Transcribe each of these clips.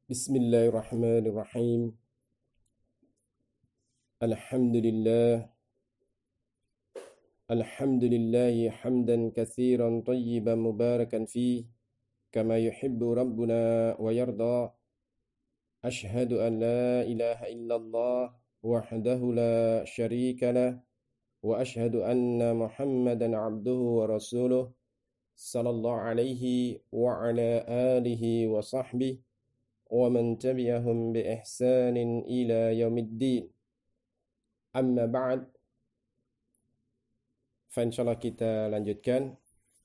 Bismillahirrahmanirrahim. Alhamdulillah. Alhamdulillahi hamdan katsiran tayyiban mubarakan fih kama yuhibbu rabbuna wa yarda. Ashhadu an la ilaha illallah wahdahu la syarika lah wa ashhadu anna Muhammadan abduhu wa rasuluh sallallahu alaihi wa ala alihi wa sahbihi wa man tabi'ahum bi ihsanin ila yaumiddin. Amma ba'd. Insyaallah kita lanjutkan.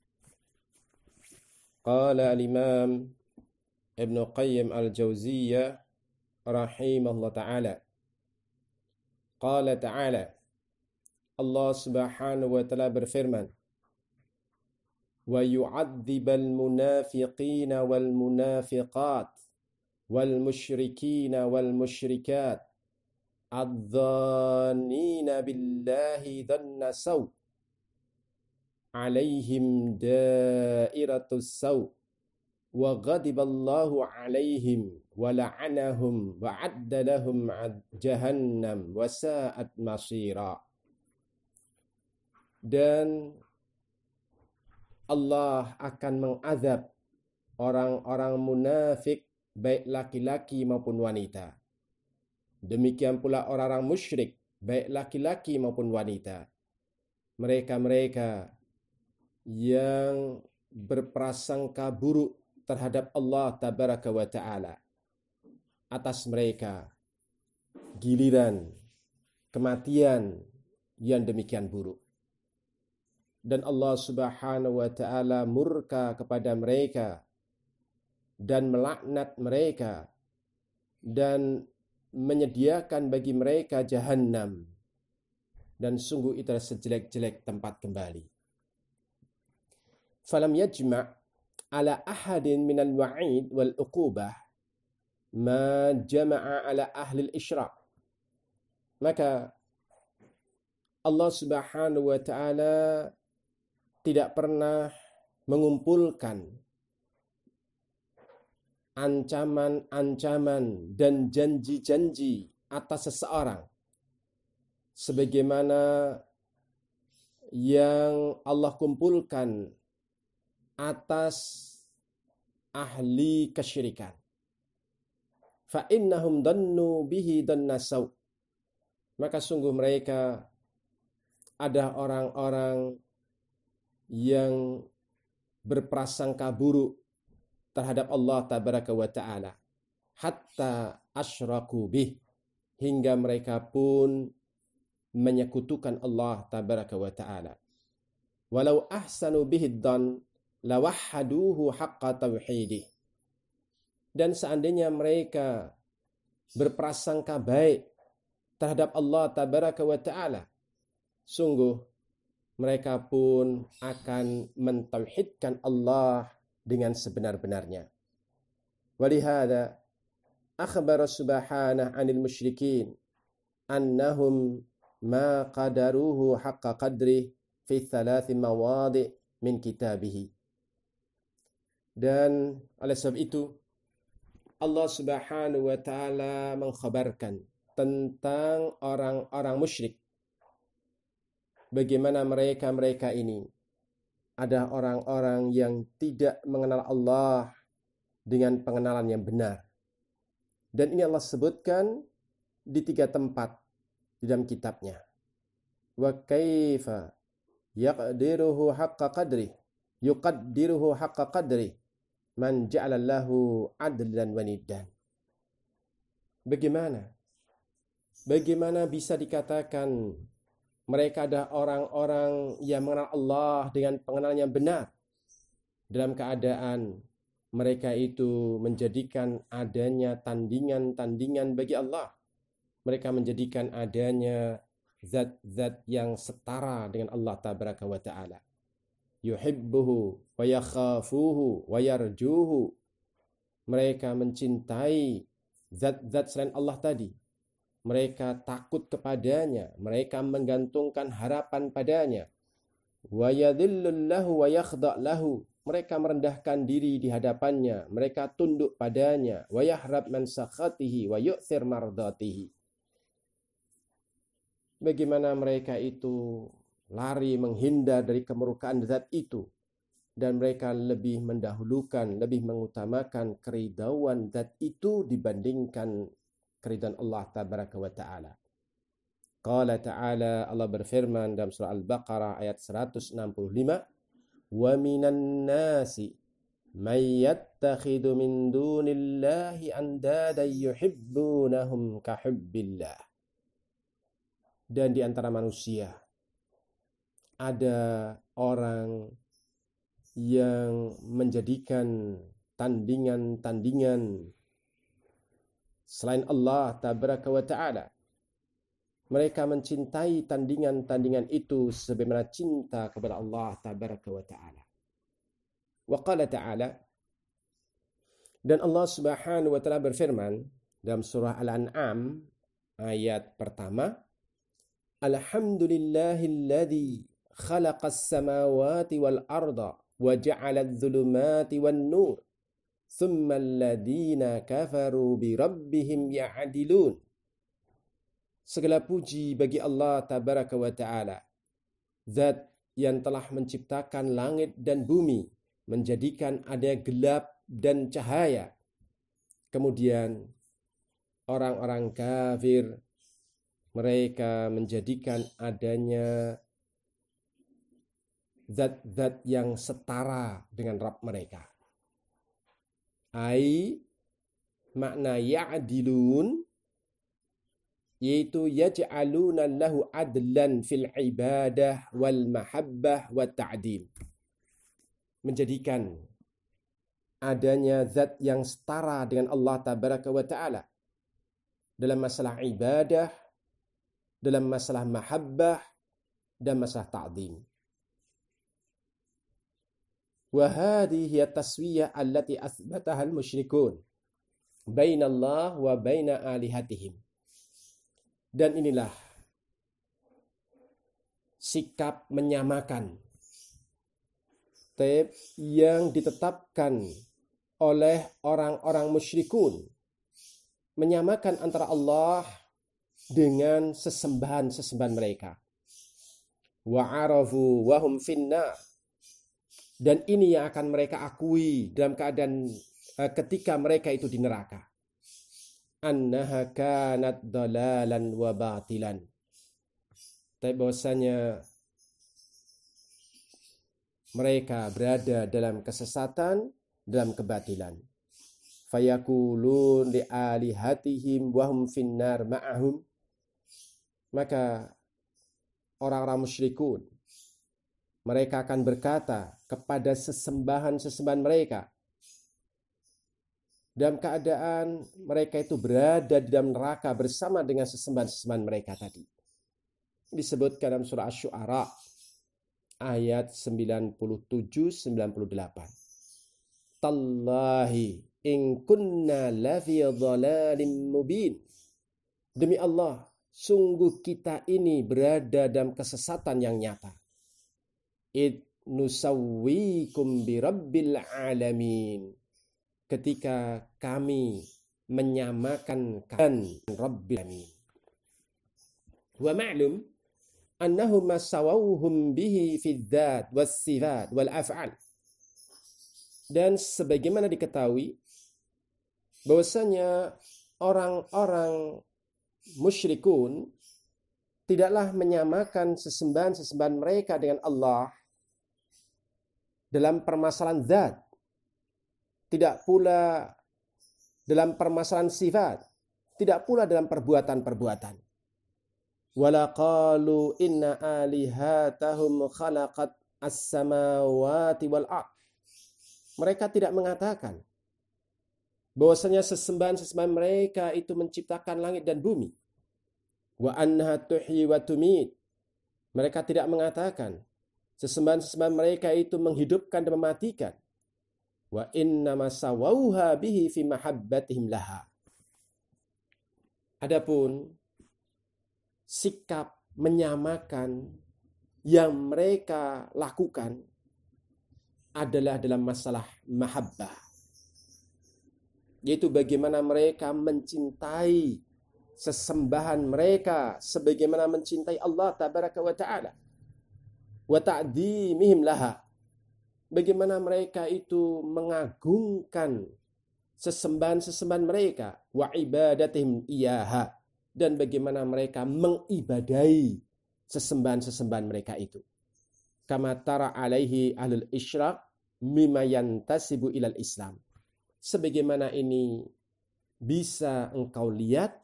Qala al-Imam Ibn Qayyim al-Jauziyah rahimahullah ta'ala. Qala ta'ala. Allah Subhanahu wa ta'ala berfirman, wa yu'adzibal munafiqina wal munafiqat wal musyrikina wal musyrikat adh-dhannina billahi dhanna saw alaihim dairatus saw wa ghadiballahu alaihim wa la'anahum wa adda lahum jahannam wa sa'at masira. Dan Allah akan mengazab orang-orang munafik baik laki-laki maupun wanita. Demikian pula orang-orang musyrik baik laki-laki maupun wanita. Mereka-mereka yang berprasangka buruk terhadap Allah tabaraka wa ta'ala, atas mereka giliran kematian yang demikian buruk. Dan Allah Subhanahu wa ta'ala murka kepada mereka dan melaknat mereka dan menyediakan bagi mereka jahannam, dan sungguh itu sejelek-jelek tempat kembali. Falam yajma' ala ahadin minal wa'id wal uqubah ma jama'a ala ahli al-isyraq. Maka Allah Subhanahu wa ta'ala tidak pernah mengumpulkan ancaman-ancaman dan janji-janji atas seseorang sebagaimana yang Allah kumpulkan atas ahli kesyirikan. Fa innahum dannu bihi danna saw. Maka sungguh mereka ada orang-orang yang berprasangka buruk terhadap Allah tabaraka wa ta'ala, hatta asyraku bih, hingga mereka pun menyekutukan Allah tabaraka wa ta'ala. Walau ahsanu bihi dhan lawahhaduhu haqqa tauhidih. Dan seandainya mereka berprasangka baik terhadap Allah tabaraka wa ta'ala, sungguh mereka pun akan mentauhidkan Allah dengan sebenar-benarnya. Walihada akhbara subhanahu 'anil musyrikin annahum ma qadaruhu haqqa qadri fi thalath mawadi' min kitabih. Dan oleh sebab itu Allah Subhanahu wa ta'ala mengkhabarkan tentang orang-orang musyrik, bagaimana mereka ini ada orang-orang yang tidak mengenal Allah dengan pengenalan yang benar. Dan ini Allah sebutkan di 3 tempat di dalam kitabnya. Wa kaifa yaqdiruhu haqqa qadri yuqaddiruhu haqqa qadri man ja'ala lahu adlan wa niddan. Bagaimana bisa dikatakan mereka adalah orang-orang yang mengenal Allah dengan pengenalan yang benar, dalam keadaan mereka itu menjadikan adanya tandingan-tandingan bagi Allah. Mereka menjadikan adanya zat-zat yang setara dengan Allah tabaraka wa ta'ala. Yuhibbuhu wa yakhafuhu wa yarjuhu. Mereka mencintai zat-zat selain Allah tadi. Mereka takut kepadanya, mereka menggantungkan harapan padanya. Wa yadhillullahu wa yakhda'lahu. mereka merendahkan diri di hadapannya, mereka tunduk padanya, wa yahrab man sakhatihi wa yu'thir mardatihi. Bagaimana mereka itu lari menghindar dari kemurkaan zat itu, dan mereka lebih mendahulukan, lebih mengutamakan keridauan zat itu dibandingkan keridhaan Allah tabaraka wa ta'ala. Qala ta'ala, Allah berfirman dalam surah Al-Baqarah ayat 165, wa minan nasi may yattakhidhu min dunillahi andadan yuhibbunahum ka hubbillah. Dan di antara manusia ada orang yang menjadikan tandingan-tandingan selain Allah tabaraka wa ta'ala. Mereka mencintai tandingan-tandingan itu sebagaimana cinta kepada Allah tabaraka wa ta'ala. Wa qala ta'ala, dan Allah subhanahu wa ta'ala berfirman dalam surah Al-An'am ayat pertama, Alhamdulillahilladzi khalaqas samawati wal arda wa ja'ala adh-dhulumati wan nur thumma alladhina kafaru bi rabbihim ya'dilun. Segala puji bagi Allah tabaraka wa ta'ala, zat yang telah menciptakan langit dan bumi, menjadikan ada gelap dan cahaya. Kemudian orang-orang kafir, mereka menjadikan adanya zat-zat yang setara dengan Rabb mereka. Makna ya'dilun, yaitu yaj'aluna lahu adlan fil ibadah wal mahabbah wat ta'dim. Menjadikan adanya zat yang setara dengan Allah tabaraka wa ta'ala dalam masalah ibadah, dalam masalah mahabbah, dan masalah ta'dim. Wa hadhihi at-taswiyah allati athbataha al-musyrikun baina Allah wa baina alihatihim. Dan inilah sikap menyamakan yang ditetapkan oleh orang-orang musyrikun, menyamakan antara Allah dengan sesembahan-sesembahan mereka. Wa arafu wa hum finnar, dan ini yang akan mereka akui dalam keadaan ketika mereka itu di neraka. Annaha kanat dalalan wa batilan. Tapi bahwasanya mereka berada dalam kesesatan, dalam kebatilan. Fayaqulun li alihatihim wa hum finnar ma'ahum. Maka orang-orang musyrikun, mereka akan berkata kepada sesembahan-sesembahan mereka, dalam keadaan mereka itu berada di dalam neraka bersama dengan sesembahan-sesembahan mereka tadi. Disebutkan dalam surah Asy-Syu'ara ayat 97-98. Tallahi in kunna lafi dhalalim mubin. Demi Allah, sungguh kita ini berada dalam kesesatan yang nyata. Id nusawwikum bi rabbil alamin. Ketika kami menyamakan kan Rabbil Alamin. Wa ma'lum annahum masawawhum bihi fi dzat was sifat wal af'al. Dan sebagaimana diketahui bahwasanya orang-orang musyrikun tidaklah menyamakan sesembahan-sesembahan mereka dengan Allah dalam permasalahan zat, tidak pula dalam permasalahan sifat, tidak pula dalam perbuatan-perbuatan. Wala qalu inna alihatahum khalaqat as-samawati wal ard. Mereka tidak mengatakan bahwasanya sesembahan-sesembahan mereka itu menciptakan langit dan bumi. Wa annaha tuhyi wa tumit. Mereka tidak mengatakan sesembahan-sesembahan mereka itu menghidupkan dan mematikan. Wa innama sawauha bihi fi mahabbatihim laha. Adapun sikap menyamakan yang mereka lakukan adalah dalam masalah mahabbah, yaitu bagaimana mereka mencintai sesembahan mereka sebagaimana mencintai Allah tabaraka wa ta'ala, wa ta'dhimihim laha, bagaimana mereka itu mengagungkan sesembahan-sesembahan mereka, wa ibadatihim iyaha, dan bagaimana mereka mengibadahi sesembahan-sesembahan mereka itu. Kama tara alaihi ahlul isyraq mimma yantasibu ilal Islam. Sebagaimana ini bisa engkau lihat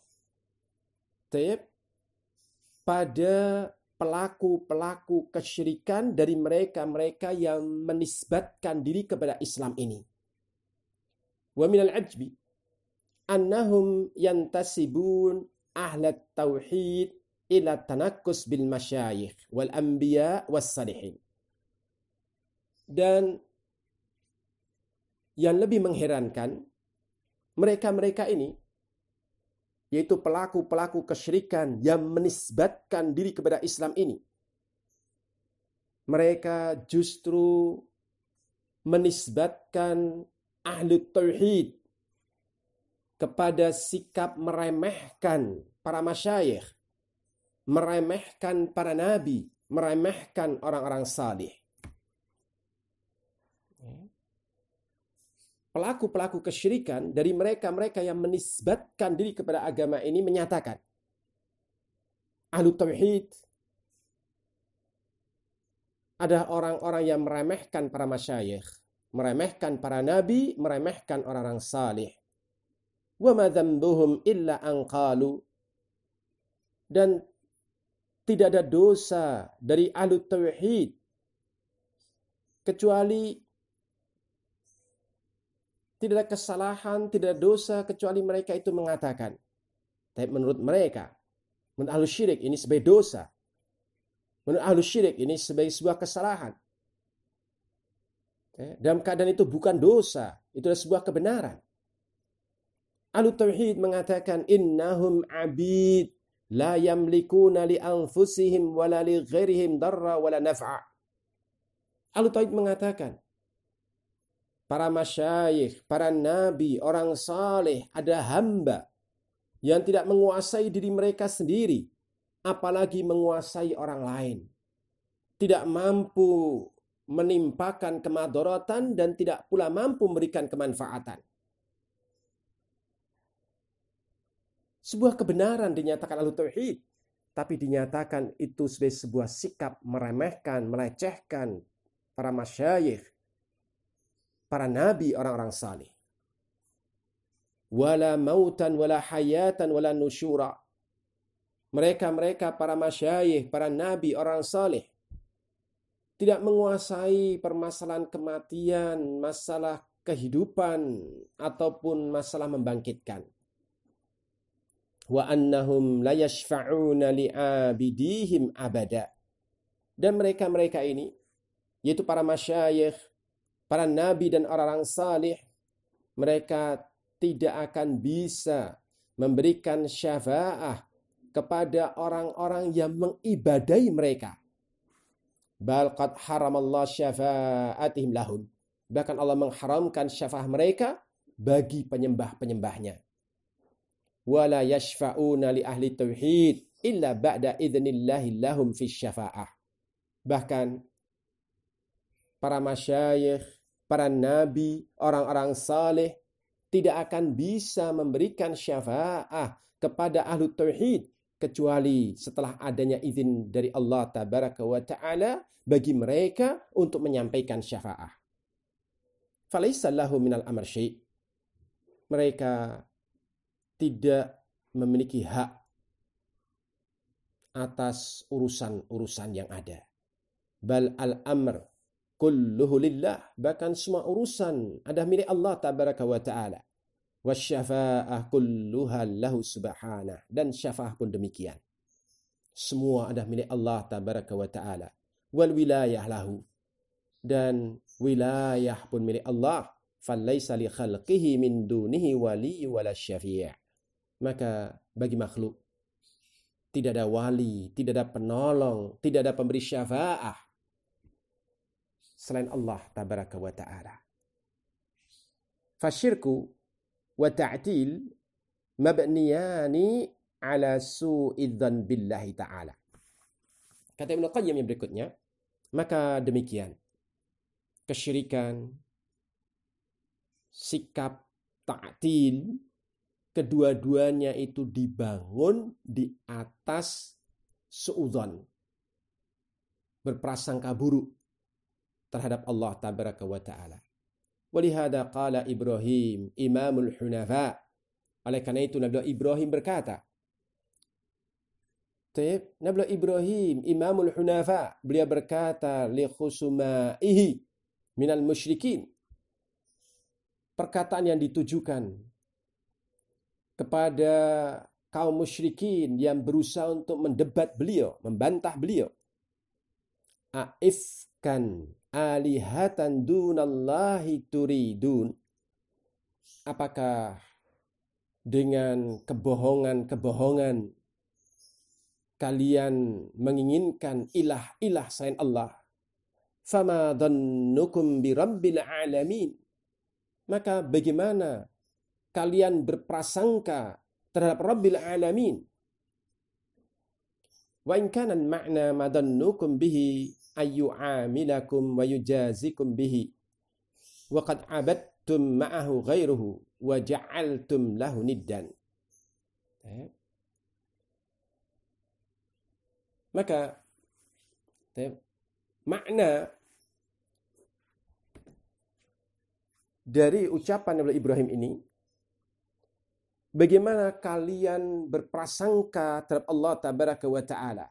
pada pelaku-pelaku kesyirikan dari mereka-mereka yang menisbatkan diri kepada Islam ini. Wa minal ajbi annahum yantasibun ahlat tauhid ila tanakkus bil masyayikh wal anbiya was salihin. Dan yang lebih mengherankan, mereka-mereka ini, yaitu pelaku-pelaku kesyirikan yang menisbatkan diri kepada Islam ini, mereka justru menisbatkan ahli tauhid kepada sikap meremehkan para masyayikh, meremehkan para nabi, meremehkan orang-orang salih. Pelaku-pelaku kesyirikan dari mereka-mereka yang menisbatkan diri kepada agama ini menyatakan, ahlu tauhid adalah orang-orang yang meremehkan para masyayikh, meremehkan para nabi, meremehkan orang-orang salih. Wa ma dzambuhum illa an qalu, dan tidak ada dosa dari ahlu tauhid kecuali, tidak ada kesalahan, tidak ada dosa kecuali mereka itu mengatakan. Tapi menurut mereka, menurut ahlu syirik ini sebagai dosa. Menurut ahlu syirik ini sebagai sebuah kesalahan. Dalam keadaan itu bukan dosa, itu adalah sebuah kebenaran. Ahlu tauhid mengatakan innahum abid la yamlikuna li anfusihim wala li ghairihim darra wala naf'a. Ahlu tauhid mengatakan para masyayikh, para nabi, orang saleh ada hamba yang tidak menguasai diri mereka sendiri, apalagi menguasai orang lain. Tidak mampu menimpakan kemadaratan dan tidak pula mampu memberikan kemanfaatan. Sebuah kebenaran dinyatakan ahlu tauhid, tapi dinyatakan itu sebagai sebuah sikap meremehkan, melecehkan para masyayikh, para nabi, orang-orang salih. Wala mautan wala hayatan wala nusyura. Mereka para masyayikh, para nabi, orang salih tidak menguasai permasalahan kematian, masalah kehidupan, ataupun masalah membangkitkan. Wa annahum la yashfa'una li'abidihim abada. Dan mereka ini, yaitu para masyayikh, para nabi dan orang-orang salih, mereka tidak akan bisa memberikan syafa'ah kepada orang-orang yang mengibadahi mereka. Bal qad haramallahu syafa'atihim lahum. Bahkan Allah mengharamkan syafa'ah mereka bagi penyembah-penyembahnya. Wala yashfa'una li ahli tauhid illa ba'da idnillahi lahum fi syafa'ah. Bahkan para masyayikh, para nabi, orang-orang saleh tidak akan bisa memberikan syafa'ah kepada ahlu tauhid kecuali setelah adanya izin dari Allah tabaraka wa ta'ala bagi mereka untuk menyampaikan syafa'ah. Falaysa lahu minal amr syai'. Mereka tidak memiliki hak atas urusan-urusan yang ada. Bal al-amr kulluhu lillah, bahkan semua urusan ada milik Allah tabaraka wa ta'ala. Wasyafa'ah kulluha lahu subhanah, dan syafa'ah pun demikian. Semua ada milik Allah tabaraka wa ta'ala. Wal wilayah lahu, dan wilayah pun milik Allah. Falaysa li khalqihi min dunihi wali wala syafi'. Maka bagi makhluk tidak ada wali, tidak ada penolong, tidak ada pemberi syafa'ah selain Allah tabaraka wa ta'ala. Fasyirku wa ta'til mabniyani ala su'idzan billahi ta'ala. Kata Ibnu Qayyim yang berikutnya, maka demikian kesyirikan, sikap ta'til, kedua-duanya itu dibangun di atas su'udzon, berprasangka buruk terhadap Allah tabaraka wa ta'ala. Walihada qala Ibrahim imamul hunafa. Oleh karena itu Nabi Ibrahim berkata, Nabi Ibrahim imamul hunafa, beliau berkata li khusumaihi minal musyrikin. Perkataan yang ditujukan kepada kaum musyrikin yang berusaha untuk mendebat beliau, membantah beliau. Aifkan alihatan dunallahi turidun. Apakah dengan kebohongan-kebohongan kalian menginginkan ilah-ilah selain Allah? Fama dhannukum birabbil alamin. Maka bagaimana kalian berprasangka terhadap Rabbil Alamin? Wa in kana ma'na madannukum bihi ayyu'amilakum wa yujazikum bihi wa qad abadtum ma'ahu ghairuhu wa ja'altum lahu niddan. Maka makna dari ucapan Nabi Ibrahim ini, bagaimana kalian berprasangka terhadap Allah tabaraka wa ta'ala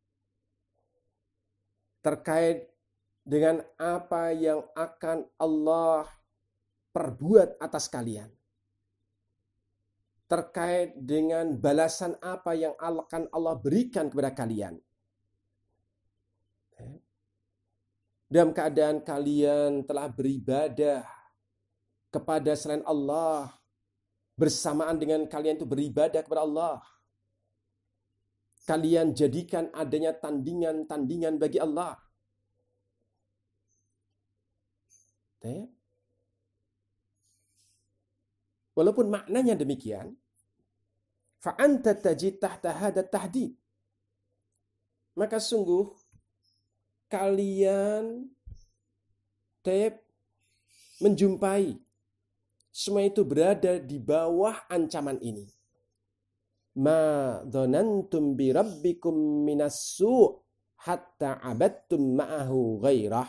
terkait dengan apa yang akan Allah perbuat atas kalian, terkait dengan balasan apa yang akan Allah berikan kepada kalian. Dalam keadaan kalian telah beribadah kepada selain Allah, bersamaan dengan kalian itu beribadah kepada Allah, kalian jadikan adanya tandingan-tandingan bagi Allah. Walaupun maknanya demikian, fa anta tajid tahta hada tahdid, maka sungguh kalian menjumpai semua itu berada di bawah ancaman ini. Ma dhanantum bi rabbikum minas su' hatta abadtum ma'ahu ghairah.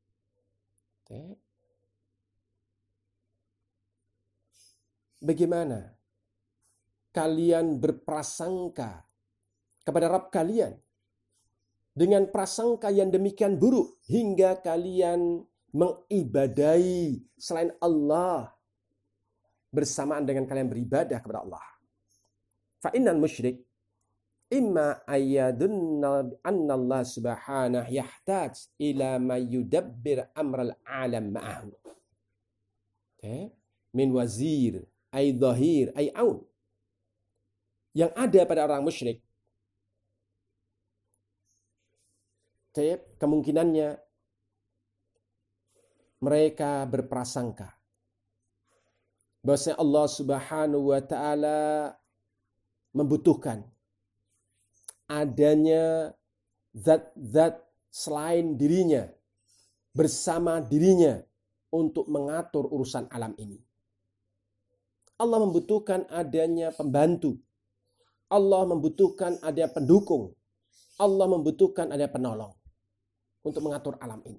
Bagaimana kalian berprasangka kepada Rabb kalian dengan prasangka yang demikian buruk hingga kalian mengibadahi selain Allah bersamaan dengan kalian beribadah kepada Allah. Fa innal musyrik imma ayyadunna anna Allah subhanahu yahtaj ila ma yudabbir amral alam ma'ahu. Min wazir ay dhahir ay aun. Yang ada pada orang musyrik, kemungkinannya mereka berprasangka bahwa Allah Subhanahu wa ta'ala membutuhkan adanya zat-zat selain dirinya, bersama dirinya untuk mengatur urusan alam ini. Allah membutuhkan adanya pembantu. Allah membutuhkan adanya pendukung. Allah membutuhkan adanya penolong untuk mengatur alam ini.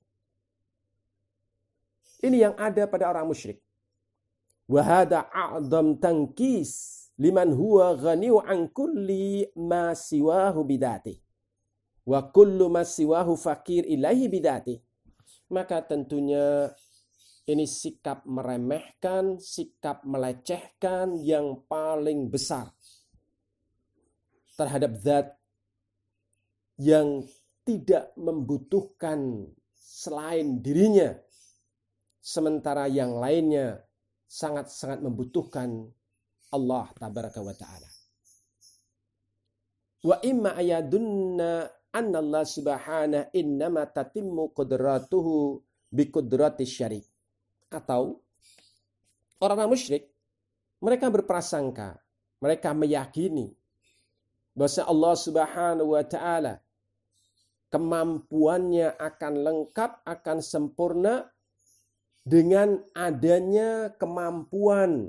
Ini yang ada pada orang musyrik. Wa hada a'dham tankis liman huwa ghaniu an kulli ma siwahu bidati wa kullu ma siwahu fakir ilaihi bidati. Maka tentunya ini sikap meremehkan, sikap melecehkan yang paling besar terhadap zat yang tidak membutuhkan selain dirinya, sementara yang lainnya sangat-sangat membutuhkan Allah tabaraka wa ta'ala. Wa imma ayadunna anna Allah subhanahu innama tatimmu qudratuhu bi qudratis syarik. Atau orang-orang musyrik mereka berprasangka, mereka meyakini bahwa Allah Subhanahu wa taala kemampuannya akan lengkap, akan sempurna dengan adanya kemampuan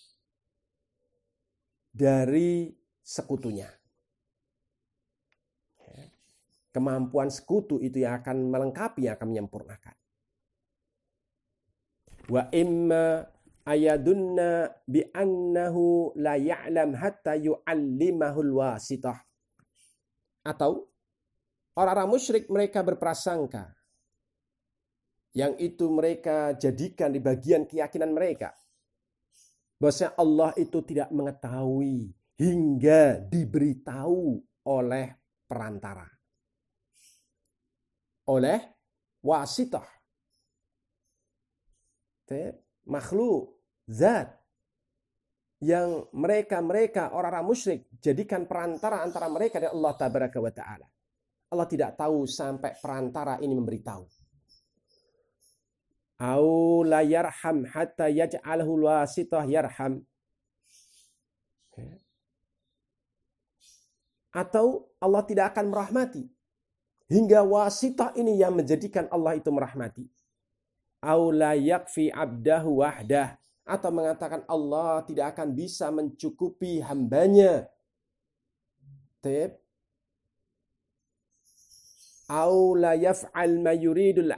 dari sekutunya. Kemampuan sekutu itu yang akan melengkapi, yang akan menyempurnakan. Wa imma ayadunna bi annahu la ya'lam hatta yu'allimahul wasitah. Atau orang-orang musyrik mereka berprasangka, yang itu mereka jadikan di bagian keyakinan mereka, bahwa Allah itu tidak mengetahui hingga diberitahu oleh perantara, oleh wasitah, makhluk, zat yang mereka orang-orang musyrik jadikan perantara antara mereka dan Allah Tabaraka wa Ta'ala. Allah tidak tahu sampai perantara ini memberitahu. Au la yarham hatta yaj'alahu wasitah yarham. Atau Allah tidak akan merahmati hingga wasitah ini yang menjadikan Allah itu merahmati. Au la yakfi abdahu wahdah. Atau mengatakan Allah tidak akan bisa mencukupi hambanya. Au la yaf'al ma yuridul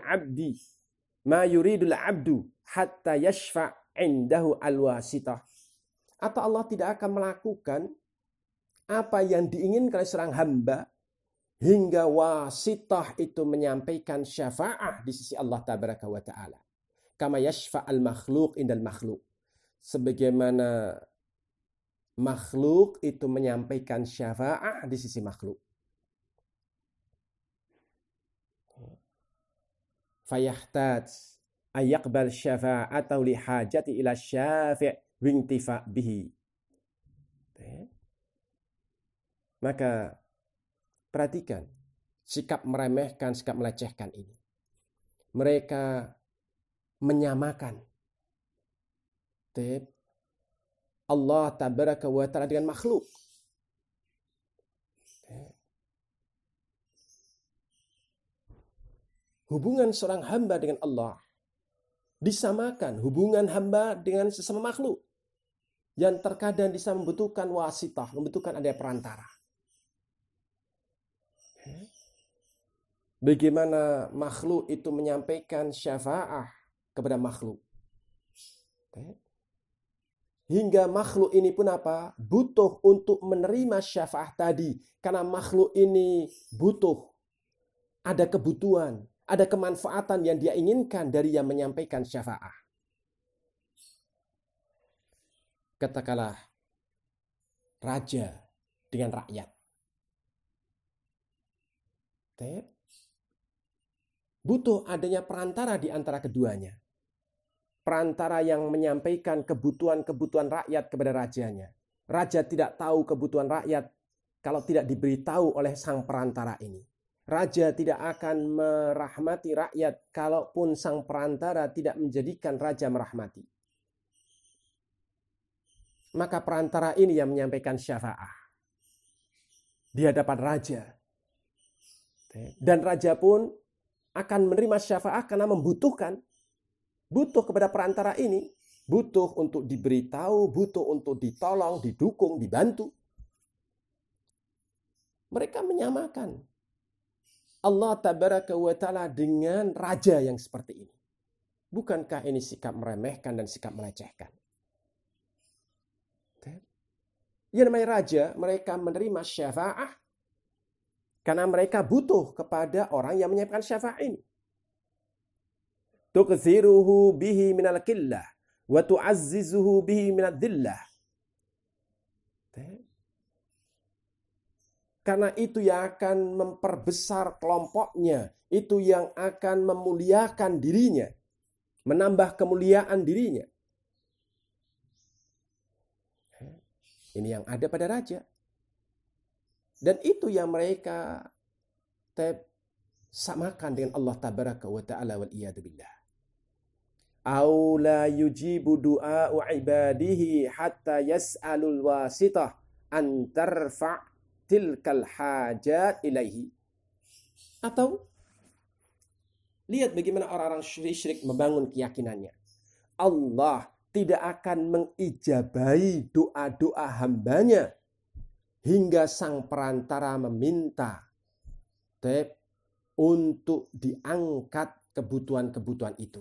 abdu hatta yashfa' indahu alwasitah. Atau Allah tidak akan melakukan apa yang diinginkan oleh seorang hamba hingga wasitah itu menyampaikan syafaah di sisi Allah Tabaraka wa Ta'ala. Kama yashfa'al makhluk indal makhluk. Sebagaimana makhluk itu menyampaikan syafaah di sisi makhluk. Fayahtaj ayaqbal syafa'atahu lihajati ila syafi' wintifa bihi. Maka perhatikan sikap meremehkan, sikap melecehkan ini. Mereka menyamakan Allah Tabaraka wa Ta'ala dengan makhluk. Hubungan seorang hamba dengan Allah disamakan hubungan hamba dengan sesama makhluk yang terkadang bisa membutuhkan wasitah, membutuhkan ada perantara. Bagaimana makhluk itu menyampaikan syafaah kepada makhluk. Hingga makhluk ini pun apa? Butuh untuk menerima syafaah tadi. Karena makhluk ini butuh. Ada kebutuhan. Ada kemanfaatan yang dia inginkan dari yang menyampaikan syafaah. Katakanlah raja dengan rakyat. Butuh adanya perantara di antara keduanya. Perantara yang menyampaikan kebutuhan-kebutuhan rakyat kepada rajanya. Raja tidak tahu kebutuhan rakyat kalau tidak diberitahu oleh sang perantara ini. Raja tidak akan merahmati rakyat kalaupun sang perantara tidak menjadikan raja merahmati. Maka perantara ini yang menyampaikan syafaah di hadapan raja. Dan raja pun akan menerima syafaah karena membutuhkan. Butuh kepada perantara ini. Butuh untuk diberitahu, butuh untuk ditolong, didukung, dibantu. Mereka menyamakan Allah Tabaraka wa Ta'ala dengan raja yang seperti ini. Bukankah ini sikap meremehkan dan sikap melecehkan? Yang namanya raja, mereka menerima syafaah karena mereka butuh kepada orang yang menyiapkan syafaah ini. Tukthiruhu bihi minal qillah wa tu'azzizuhu bihi minad dhillah. Karena itu yang akan memperbesar kelompoknya, itu yang akan memuliakan dirinya, menambah kemuliaan dirinya. Ini yang ada pada raja. Dan itu yang mereka samakan dengan Allah tabaraka wa ta'ala wal iyadu billah. Au la yujibu du'a ibadihi hatta yas'alul wasitah an tarfa' tilkal hajat ilaihi. Atau lihat bagaimana orang-orang syirik membangun keyakinannya. Allah tidak akan mengijabahi doa-doa hambanya hingga sang perantara meminta untuk diangkat kebutuhan-kebutuhan itu.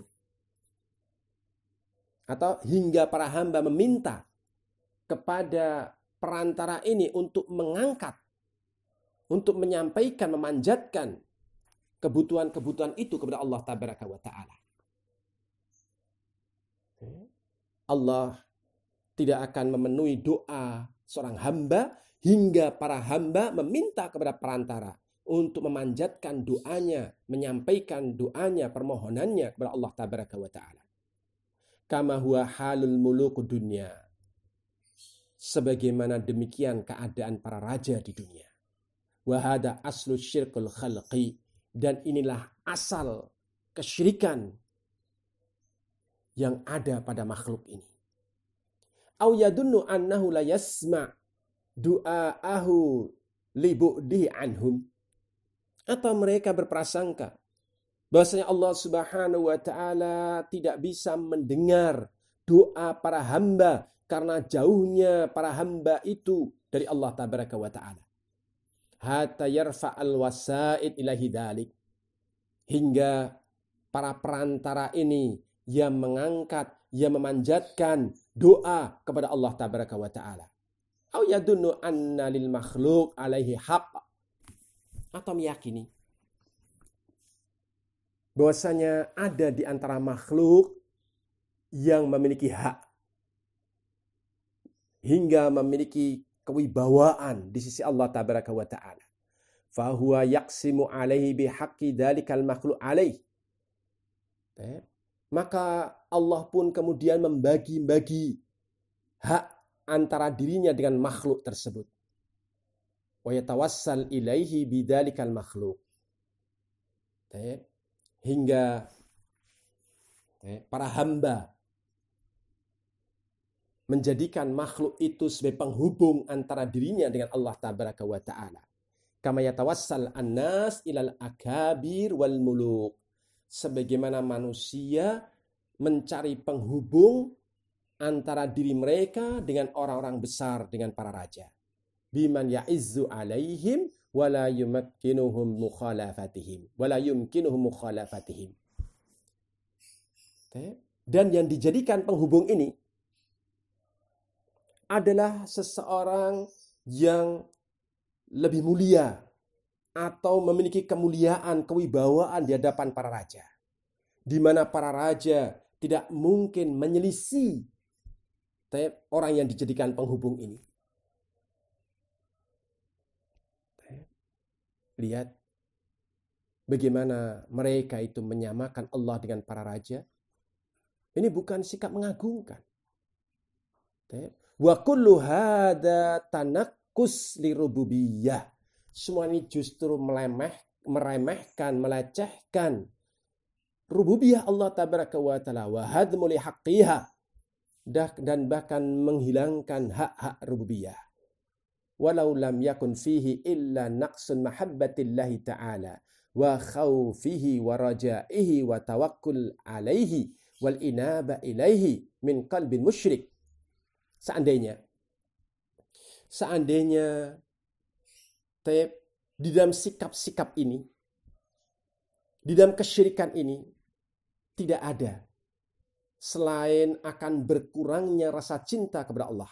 Atau hingga para hamba meminta kepada perantara ini untuk mengangkat, untuk menyampaikan, memanjatkan kebutuhan-kebutuhan itu kepada Allah tabaraka wa ta'ala. Allah tidak akan memenuhi doa seorang hamba hingga para hamba meminta kepada perantara untuk memanjatkan doanya, menyampaikan doanya, permohonannya kepada Allah tabaraka wa ta'ala. Kama huwa halul muluku dunya. Sebagaimana demikian keadaan para raja di dunia. Wa hada aslu syirkul khalqi. Dan inilah asal kesyirikan yang ada pada makhluk ini. Au yadunnu annahu la yasma' du'aahu li bu'dihi anhum. Atau mereka berprasangka bahwasanya Allah Subhanahu wa ta'ala tidak bisa mendengar doa para hamba karena jauhnya para hamba itu dari Allah tabaraka wa ta'ala. Hatta yarfa'al wasaid ilahi dzalik. Hingga para perantara ini yang mengangkat, yang memanjatkan doa kepada Allah tabaraka wa ta'ala. Au yadunnu anna lil makhluk alaihi haqq. Atau meyakini bahwasanya ada di antara makhluk yang memiliki hak hingga memiliki kewibawaan di sisi Allah tabaraka wa ta'ala. Fahuwa yaqsimu alaihi bihaqqi dalikal makhluk alaih. Maka Allah pun kemudian membagi-bagi hak antara dirinya dengan makhluk tersebut. Wa yatawassal ilaihi bidalikal makhluk. Hingga para hamba menjadikan makhluk itu sebagai penghubung antara dirinya dengan Allah tabaraka wa ta'ala. Kama yatawassal annas ilal akabir wal muluk. Sebagaimana manusia mencari penghubung antara diri mereka dengan orang-orang besar, dengan para raja. Biman ya'izzu alaihim wala yumkinuhum mukhalafatihim. Dan yang dijadikan penghubung ini adalah seseorang yang lebih mulia atau memiliki kemuliaan, kewibawaan di hadapan para raja. Di mana para raja tidak mungkin menyelisih orang yang dijadikan penghubung ini. Lihat bagaimana mereka itu menyamakan Allah dengan para raja. Ini bukan sikap mengagungkan. Wa kullu hadza tanakkus li rububiyah. Semua ini justru meremehkan, melecehkan rububiyah Allah tabaraka wa ta'ala wa hadmu li haqqiha, dan bahkan menghilangkan hak-hak rububiyah. Walau lam yakun fihi illa naqsun mahabbatillahi ta'ala wa khawfihi wa rajaihi wa tawakkul alaihi wal inaba ilaihi min qalbin musyrik. Seandainya di dalam sikap-sikap ini, di dalam kesyirikan ini tidak ada selain akan berkurangnya rasa cinta kepada Allah,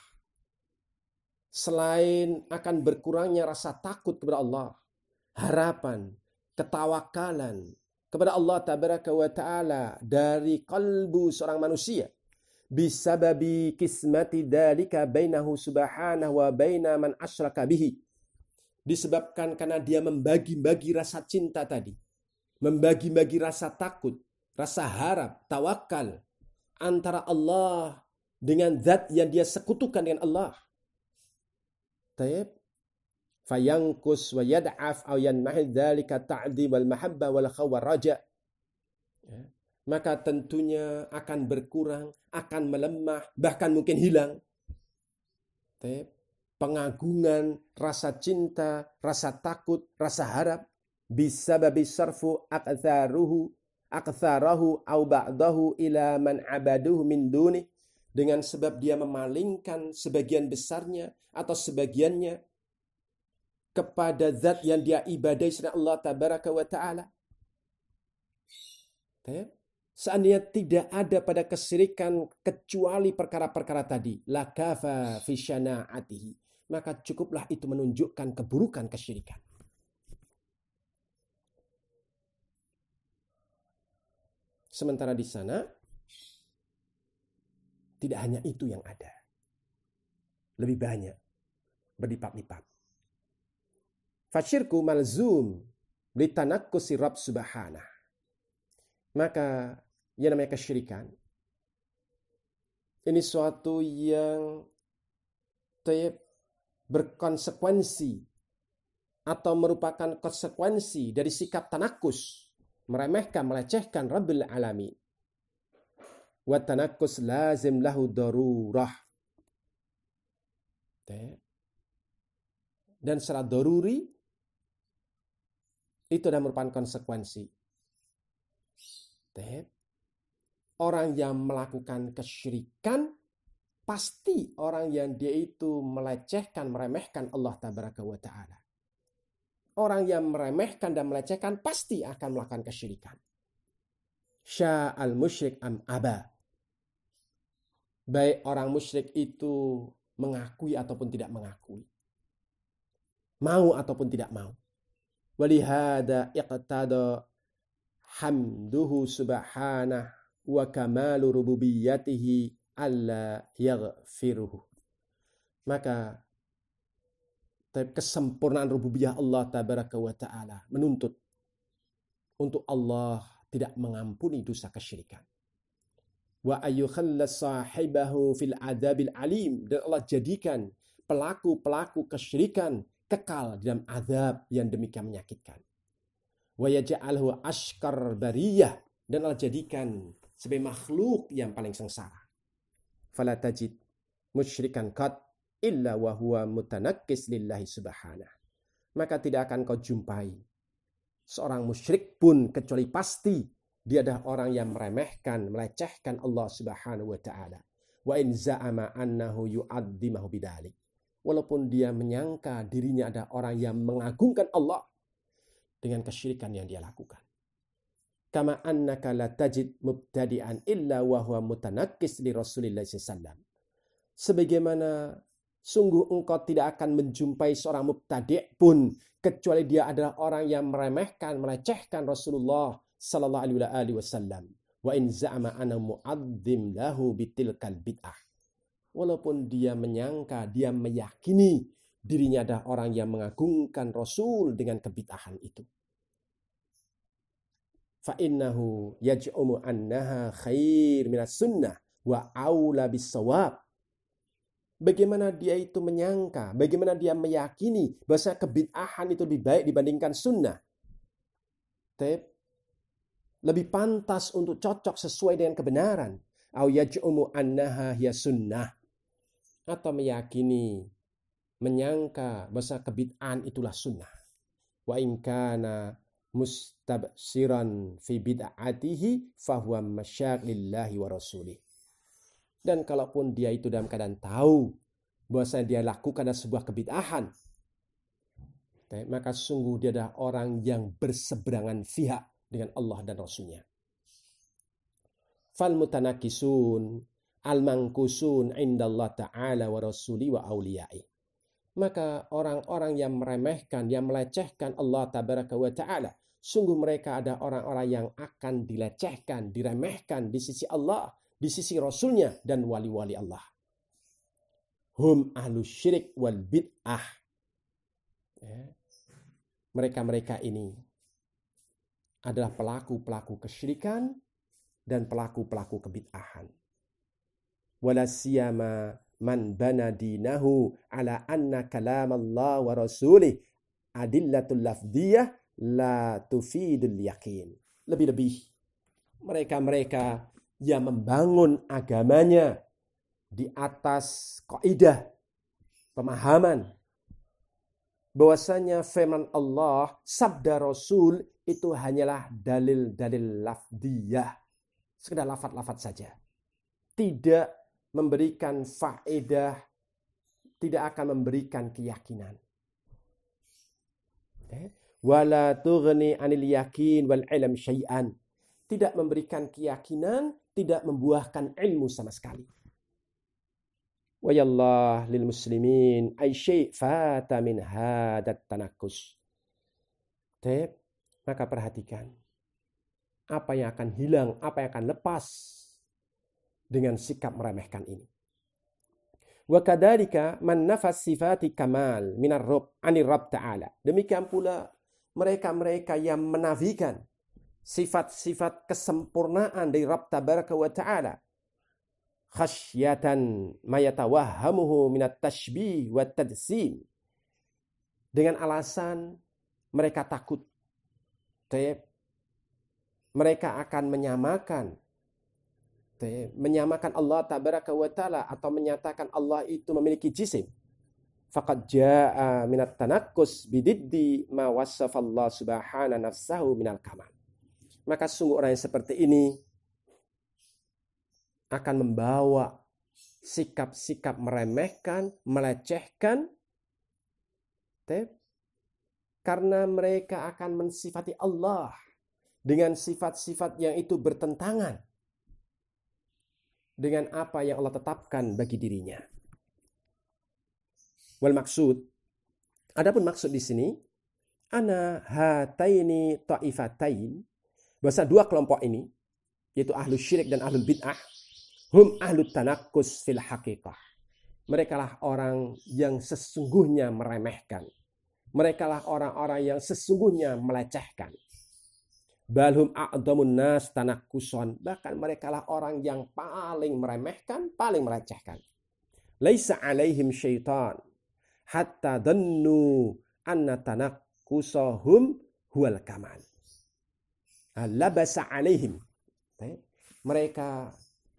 selain akan berkurangnya rasa takut kepada Allah, harapan, ketawakalan kepada Allah tabaraka wa ta'ala dari kalbu seorang manusia, bisababi kismati dalika bainahu subhanahu wa baina man asyraka bihi. Disebabkan karena dia membagi-bagi rasa cinta tadi, membagi-bagi rasa takut, rasa harap, tawakal antara Allah dengan zat yang dia sekutukan dengan Allah. fayankus wa yad'af aw yanmahid dzalika ta'dhib wal mahabbah wal khawf raja. Maka tentunya akan berkurang, akan melemah, bahkan mungkin hilang pengagungan, rasa cinta, rasa takut, rasa harap bisababi sarfu aktsarahu aw ba'dahu ila man abaduhu min duni, dengan sebab dia memalingkan sebagian besarnya atau sebagiannya kepada zat yang dia ibadai selain Allah tabaraka wa ta'ala. Seandainya tidak ada pada kesyirikan kecuali perkara-perkara tadi, la kafa fi syana'atihi, maka cukuplah itu menunjukkan keburukan kesyirikan. Sementara di sana tidak hanya itu yang ada. Lebih banyak, berlipat-lipat. Fasyirku malzum litanakkusi Rabb subhanah. Maka yang namanya kesyirikan ini suatu yang berkonsekuensi atau merupakan konsekuensi dari sikap tanakus, meremehkan, melecehkan Rabbil Alamin. Wa tanakkus lazim lahu darurah. Dan secara daruri itu adalah merupakan konsekuensi. Orang yang melakukan kesyirikan pasti orang yang dia itu melecehkan, meremehkan Allah tabaraka wa ta'ala. Orang yang meremehkan dan melecehkan pasti akan melakukan kesyirikan. Sya'al musyrik am aba. Baik orang musyrik itu mengakui ataupun tidak mengakui. Mau ataupun tidak mau. Walihada iqtada hamduhu subhanah wa kamalu rububiyyatihi alla yaghfiruhu. Maka kesempurnaan rububiyah Allah tabaraka wa ta'ala menuntut untuk Allah tidak mengampuni dosa kesyirikan. Wa ayyukhallas sahibahu fil adabil alim, dan Allah jadikan pelaku-pelaku kesyirikan kekal dalam azab yang demikian menyakitkan. Wa yaj'alhu ashkar bariyah, dan Allah jadikan sebagai makhluk yang paling sengsara. Fala tajid musyrikan qad illa wa huwa mutanakkis lillahi subhanah. Maka tidak akan kau jumpai seorang musyrik pun kecuali pasti dia adalah orang yang meremehkan, melecehkan Allah subhanahu wa ta'ala. Wa in za'ama annahu yu'addimahu bidzalik. Walaupun dia menyangka dirinya adalah orang yang mengagungkan Allah dengan kesyirikan yang dia lakukan. Kama annaka la tajid mubtadi'an illa wa huwa mutanakkis li Rasulillah sallallahu. Sebagaimana sungguh engkau tidak akan menjumpai seorang mubtadi' pun kecuali dia adalah orang yang meremehkan, melecehkan Rasulullah sallallahu alaihi wasallam. Wa in za'ama ana mu'adzim lahu bitilkal bid'ah. Walaupun dia menyangka, dia meyakini dirinya adalah orang yang mengagungkan Rasul dengan kebid'ahan itu. Fa innahu yaj'umu annaha khair minas sunnah wa aula bis shawab. Bagaimana dia itu menyangka, bagaimana dia meyakini bahwa kebid'ahan itu lebih baik dibandingkan sunnah. Lebih pantas untuk cocok sesuai dengan kebenaran. Au yaj'umu annaha hiya sunnah. Atau meyakini, menyangka bahwa kebid'ahan itulah sunnah. Wa in kana mustabsiran fi bid'atihi fahuwa masyak lillahi wa rasulih. Dan kalaupun dia itu dalam keadaan tahu bahwa dia lakukan adalah sebuah kebid'ahan, maka sungguh dia adalah orang yang berseberangan pihak dengan Allah dan Rasulnya. Fal mutanakisun al-mangkusun indallah ta'ala wa rasuli wa awliyai. Maka orang-orang yang meremehkan, yang melecehkan Allah tabaraka wa ta'ala, sungguh mereka ada orang-orang yang akan dilecehkan, diremehkan di sisi Allah, di sisi Rasulnya dan wali-wali Allah. Hum ahlu syirik wal bid'ah. Mereka-mereka ini adalah pelaku-pelaku kesyirikan dan pelaku-pelaku kebid'ahan. Wala siyama man bana dinahu ala anna kalam Allah wa rasulih adillatul lafdiyah la tufidul yakin. Lebih-lebih mereka-mereka yang membangun agamanya di atas kaidah pemahaman bahwasanya firman Allah, sabda Rasul itu hanyalah dalil-dalil lafdiyah, sekedar lafaz-lafaz saja. Tidak memberikan faedah, tidak akan memberikan keyakinan. Wala tughni 'anil yakin wal ilm syai'an. Tidak memberikan keyakinan, tidak membuahkan ilmu sama sekali. Wa yallah lil muslimin ay syai' fata min hadat tanakkus. Maka perhatikan apa yang akan hilang, apa yang akan lepas dengan sikap meremehkan ini. Wa kadzalika man nafas sifati kamal minar rabb anir rabb ta'ala. Demikian pula mereka-mereka yang menafikan sifat-sifat kesempurnaan dari Rabb tabaraka wa ta'ala khasyatan ma yatawahhamuhu minat tashbih wa tadsim, dengan alasan mereka takut mereka akan menyamakan Allah tabaraka wa ta'ala atau menyatakan Allah itu memiliki jisim. Faqad jaa minat tanakkus bididdi ma wasafa Allah subhanahu nafsahu minal kamal. Maka sungguh orang yang seperti ini akan membawa sikap-sikap meremehkan, melecehkan, karena mereka akan mensifati Allah dengan sifat-sifat yang itu bertentangan dengan apa yang Allah tetapkan bagi dirinya. Wal maksud, adapun maksud di sini, ana hataini ta'ifatain, bahasa dua kelompok ini, yaitu ahlus syirik dan ahlul bid'ah, hum ahlut tanakkus fil haqiqah. Mereka lah orang yang sesungguhnya meremehkan. Mereka lah orang-orang yang sesungguhnya melecehkan. Balhum a'damun nas tanakkuson. Bahkan mereka lah orang yang paling meremehkan, paling melecehkan. Laisa alaihim syaitan hatta dhannu anna tanakkusahum huwal kamal. Labasa alaihim. Mereka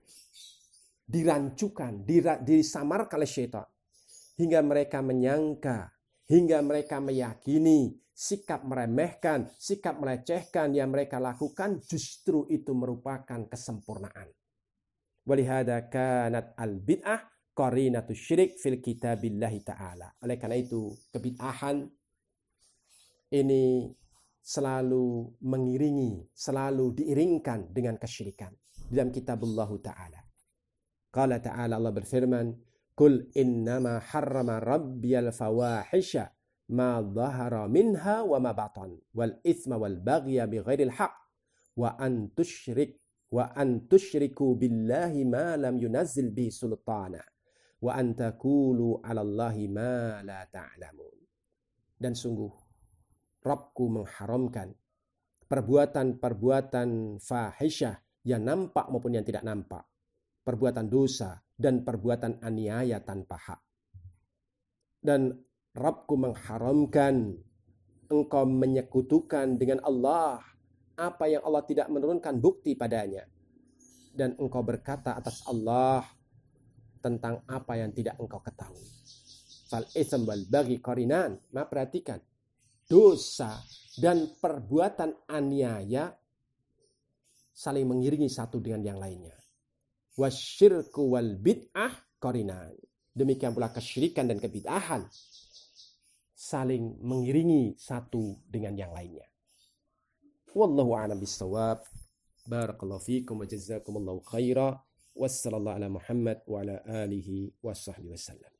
dirancukan, disamarkan oleh syaitan. Hingga mereka menyangka, hingga mereka meyakini sikap meremehkan, sikap melecehkan yang mereka lakukan justru itu merupakan kesempurnaan. Walihada kanat al-bid'ah qarinatu syirik fil kitabillahi ta'ala. Oleh karena itu, kebid'ahan ini selalu mengiringi, selalu diiringkan dengan kesyirikan dalam kitabullah ta'ala. Qala ta'ala, Allah berfirman, Kul innama harrama rabbiyal fawahisha ma dhahara minha wa ma batan wal ithma wal baghya bighairil haqq wa an tusyriku billahi ma lam yunazzil bihi sultana wa an taqulu 'ala Allahi ma la ta'lamun. Dan sungguh Rabbku mengharamkan perbuatan-perbuatan fahisyah yang nampak maupun yang tidak nampak, perbuatan dosa dan perbuatan aniaya tanpa hak. Dan Rabbku mengharamkan engkau menyekutukan dengan Allah apa yang Allah tidak menurunkan bukti padanya, dan engkau berkata atas Allah tentang apa yang tidak engkau ketahui. Fal itsm wal baghi qarinan. Nah, perhatikan, dosa dan perbuatan aniaya saling mengiringi satu dengan yang lainnya. Wasyirku wal bid'ah qarinan. Demikian pula kesyirikan dan kebid'ahan saling mengiringi satu dengan yang lainnya. Wallahu a'lam bissawab. Barakallahu fikum wa jazakumullahu khaira. Wassallallahu ala Muhammad wa ala alihi wa sahbihi wasallam.